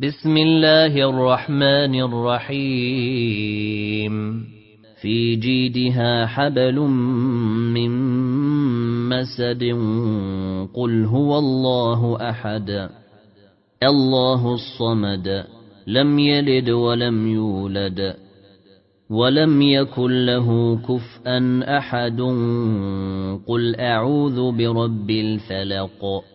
بسم الله الرحمن الرحيم في جيدها حبل من مسد قل هو الله أحد الله الصمد لم يلد ولم يولد ولم يكن له كفءا أحد قل أعوذ برب الفلق